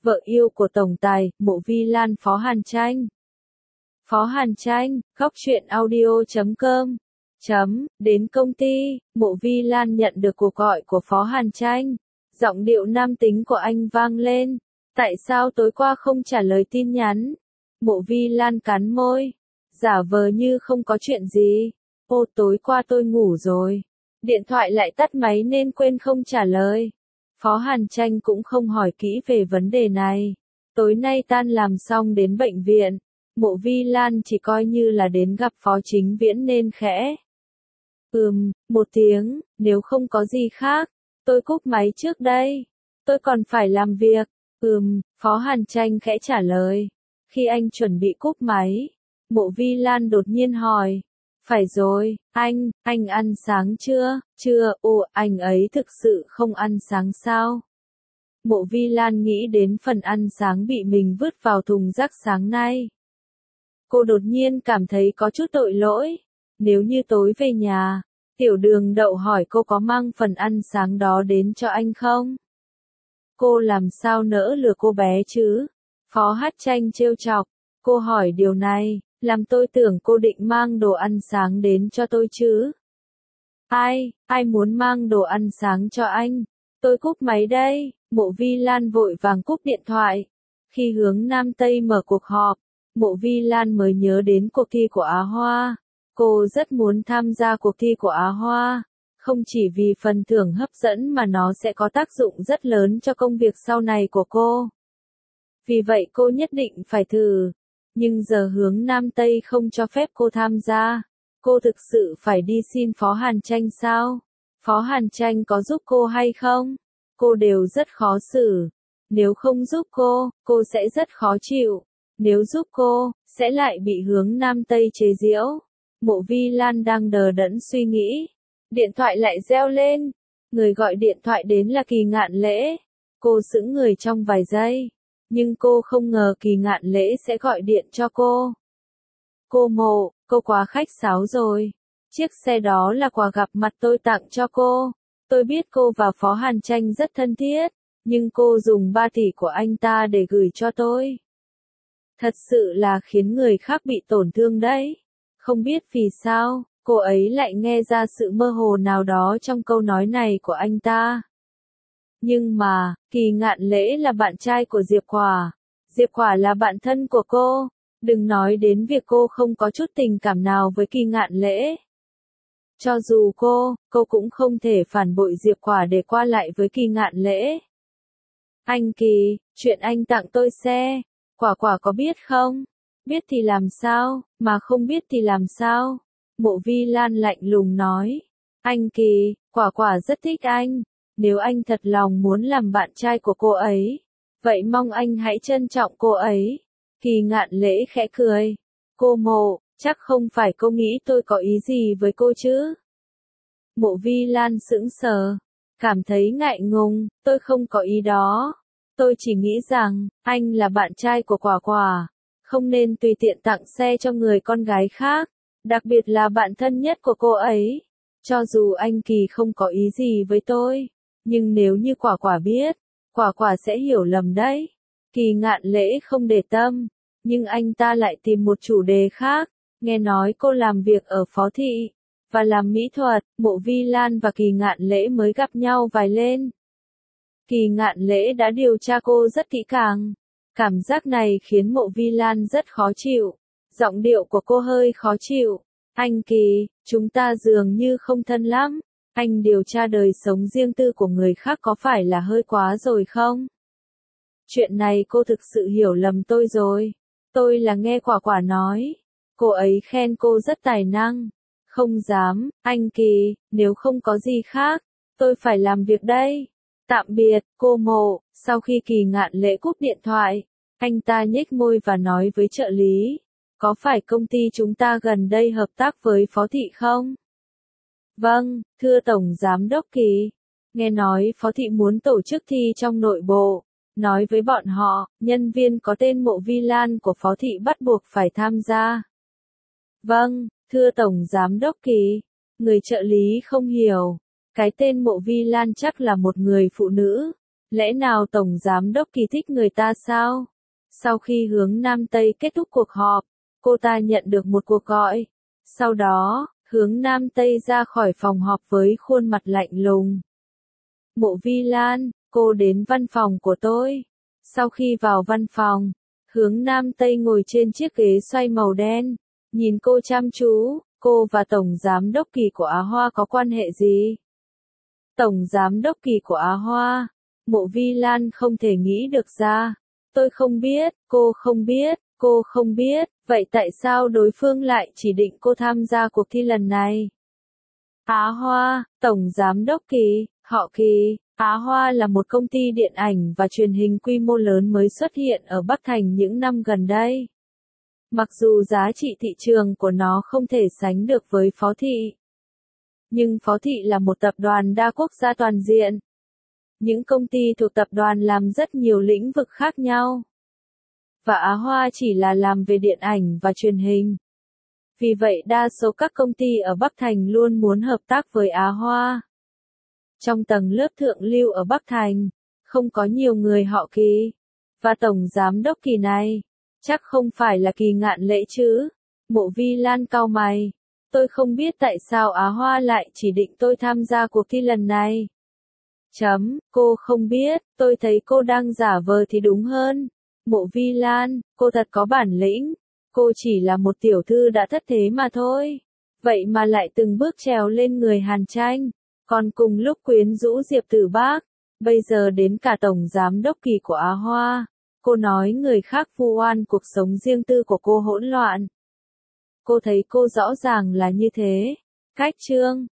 vợ yêu của tổng tài, Mộ Vi Lan Phó Hàn Tranh. Phó Hàn Tranh, góc truyện audio.com. Đến công ty, Mộ Vi Lan nhận được cuộc gọi của Phó Hàn Tranh. Giọng điệu nam tính của anh vang lên. Tại sao tối qua không trả lời tin nhắn? Mộ Vi Lan cắn môi, giả vờ như không có chuyện gì. Ô, tối qua tôi ngủ rồi. Điện thoại lại tắt máy nên quên không trả lời. Phó Hàn Tranh cũng không hỏi kỹ về vấn đề này. Tối nay tan làm xong đến bệnh viện. Mộ Vi Lan chỉ coi như là đến gặp Phó Chính Viễn nên khẽ. Một tiếng, nếu không có gì khác, tôi cúp máy trước đây. Tôi còn phải làm việc. Phó Hàn Tranh khẽ trả lời. Khi anh chuẩn bị cúp máy, Mộ Vi Lan đột nhiên hỏi. Phải rồi, anh ăn sáng chưa? Chưa, anh ấy thực sự không ăn sáng sao? Mộ Vi Lan nghĩ đến phần ăn sáng bị mình vứt vào thùng rác sáng nay. Cô đột nhiên cảm thấy có chút tội lỗi. Nếu như tối về nhà, Tiểu Đường Đậu hỏi cô có mang phần ăn sáng đó đến cho anh không? Cô làm sao nỡ lừa cô bé chứ? Phó Hát Tranh trêu chọc. Cô hỏi điều này, làm tôi tưởng cô định mang đồ ăn sáng đến cho tôi chứ. Ai muốn mang đồ ăn sáng cho anh? Tôi cúp máy đây. Mộ Vi Lan vội vàng cúp điện thoại. Khi hướng Nam Tây mở cuộc họp, Mộ Vi Lan mới nhớ đến cuộc thi của Á Hoa. Cô rất muốn tham gia cuộc thi của Á Hoa, không chỉ vì phần thưởng hấp dẫn mà nó sẽ có tác dụng rất lớn cho công việc sau này của cô. Vì vậy cô nhất định phải thử. Nhưng giờ hướng Nam Tây không cho phép cô tham gia. Cô thực sự phải đi xin Phó Hàn Tranh sao? Phó Hàn Tranh có giúp cô hay không? Cô đều rất khó xử. Nếu không giúp cô sẽ rất khó chịu. Nếu giúp cô, sẽ lại bị hướng Nam Tây chế giễu. Mộ Vi Lan đang đờ đẫn suy nghĩ. Điện thoại lại reo lên. Người gọi điện thoại đến là Kỳ Ngạn Lễ. Cô sững người trong vài giây. Nhưng cô không ngờ Kỳ Ngạn Lễ sẽ gọi điện cho cô. Cô Mộ, cô quá khách sáo rồi. Chiếc xe đó là quà gặp mặt tôi tặng cho cô. Tôi biết cô và Phó Hàn Tranh rất thân thiết, nhưng cô dùng 3 tỷ của anh ta để gửi cho tôi. Thật sự là khiến người khác bị tổn thương đấy. Không biết vì sao, cô ấy lại nghe ra sự mơ hồ nào đó trong câu nói này của anh ta. Nhưng mà, Kỳ Ngạn Lễ là bạn trai của Diệp Quả. Diệp Quả là bạn thân của cô. Đừng nói đến việc cô không có chút tình cảm nào với Kỳ Ngạn Lễ. Cho dù cô cũng không thể phản bội Diệp Quả để qua lại với Kỳ Ngạn Lễ. Anh Kỳ, chuyện anh tặng tôi xe, Quả có biết không? Biết thì làm sao, mà không biết thì làm sao? Mộ Vi Lan lạnh lùng nói. Anh Kỳ, Quả rất thích anh. Nếu anh thật lòng muốn làm bạn trai của cô ấy, vậy mong anh hãy trân trọng cô ấy. Kỳ Ngạn Lễ khẽ cười. Cô Mộ, chắc không phải cô nghĩ tôi có ý gì với cô chứ? Mộ Vi Lan sững sờ, cảm thấy ngại ngùng. Tôi không có ý đó. Tôi chỉ nghĩ rằng, anh là bạn trai của Quả, không nên tùy tiện tặng xe cho người con gái khác, đặc biệt là bạn thân nhất của cô ấy. Cho dù anh Kỳ không có ý gì với tôi, nhưng nếu như Quả biết, Quả sẽ hiểu lầm đấy. Kỳ Ngạn Lễ không để tâm, nhưng anh ta lại tìm một chủ đề khác. Nghe nói cô làm việc ở Phó Thị, và làm mỹ thuật. Mộ Vi Lan và Kỳ Ngạn Lễ mới gặp nhau vài lên. Kỳ Ngạn Lễ đã điều tra cô rất kỹ càng. Cảm giác này khiến Mộ Vi Lan rất khó chịu. Giọng điệu của cô hơi khó chịu. Anh Kỳ, chúng ta dường như không thân lắm. Anh điều tra đời sống riêng tư của người khác có phải là hơi quá rồi không? Chuyện này cô thực sự hiểu lầm tôi rồi. Tôi là nghe Quả nói. Cô ấy khen cô rất tài năng. Không dám, anh Kỳ, nếu không có gì khác, tôi phải làm việc đây. Tạm biệt, cô Mộ. Sau khi Kỳ Ngạn Lễ cúp điện thoại, anh ta nhếch môi và nói với trợ lý. Có phải công ty chúng ta gần đây hợp tác với Phó Thị không? Vâng, thưa Tổng Giám đốc Kỳ. Nghe nói Phó Thị muốn tổ chức thi trong nội bộ. Nói với bọn họ, nhân viên có tên Mộ Vi Lan của Phó Thị bắt buộc phải tham gia. Vâng, thưa Tổng Giám đốc Kỳ. Người trợ lý không hiểu. Cái tên Mộ Vi Lan chắc là một người phụ nữ. Lẽ nào Tổng Giám Đốc Kỳ thích người ta sao? Sau khi Hướng Nam Tây kết thúc cuộc họp, cô ta nhận được một cuộc gọi. Sau đó, Hướng Nam Tây ra khỏi phòng họp với khuôn mặt lạnh lùng. Mộ Vi Lan, cô đến văn phòng của tôi. Sau khi vào văn phòng, Hướng Nam Tây ngồi trên chiếc ghế xoay màu đen, nhìn cô chăm chú. Cô và Tổng Giám Đốc Kỳ của Á Hoa có quan hệ gì? Tổng Giám Đốc Kỳ của Á Hoa, Mộ Vi Lan không thể nghĩ được ra. Tôi không biết, cô không biết, cô không biết, vậy tại sao đối phương lại chỉ định cô tham gia cuộc thi lần này? Á Hoa, Tổng Giám Đốc Kỳ, họ Kỳ. Á Hoa là một công ty điện ảnh và truyền hình quy mô lớn mới xuất hiện ở Bắc Thành những năm gần đây. Mặc dù giá trị thị trường của nó không thể sánh được với Phó Thị, nhưng Phó Thị là một tập đoàn đa quốc gia toàn diện. Những công ty thuộc tập đoàn làm rất nhiều lĩnh vực khác nhau. Và Á Hoa chỉ là làm về điện ảnh và truyền hình. Vì vậy đa số các công ty ở Bắc Thành luôn muốn hợp tác với Á Hoa. Trong tầng lớp thượng lưu ở Bắc Thành, không có nhiều người họ Kỳ. Và Tổng Giám Đốc Kỳ này, chắc không phải là Kỳ Ngạn Lễ chứ? Mộ Vi Lan cau mày. Tôi không biết tại sao Á Hoa lại chỉ định tôi tham gia cuộc thi lần này. Cô không biết, tôi thấy cô đang giả vờ thì đúng hơn. Mộ Vi Lan, cô thật có bản lĩnh. Cô chỉ là một tiểu thư đã thất thế mà thôi. Vậy mà lại từng bước trèo lên người Hàn Tranh. Còn cùng lúc quyến rũ Diệp Tử Bác. Bây giờ đến cả Tổng Giám Đốc Kỳ của Á Hoa. Cô nói người khác vu oan cuộc sống riêng tư của cô hỗn loạn. Cô thấy cô rõ ràng là như thế. Cách chương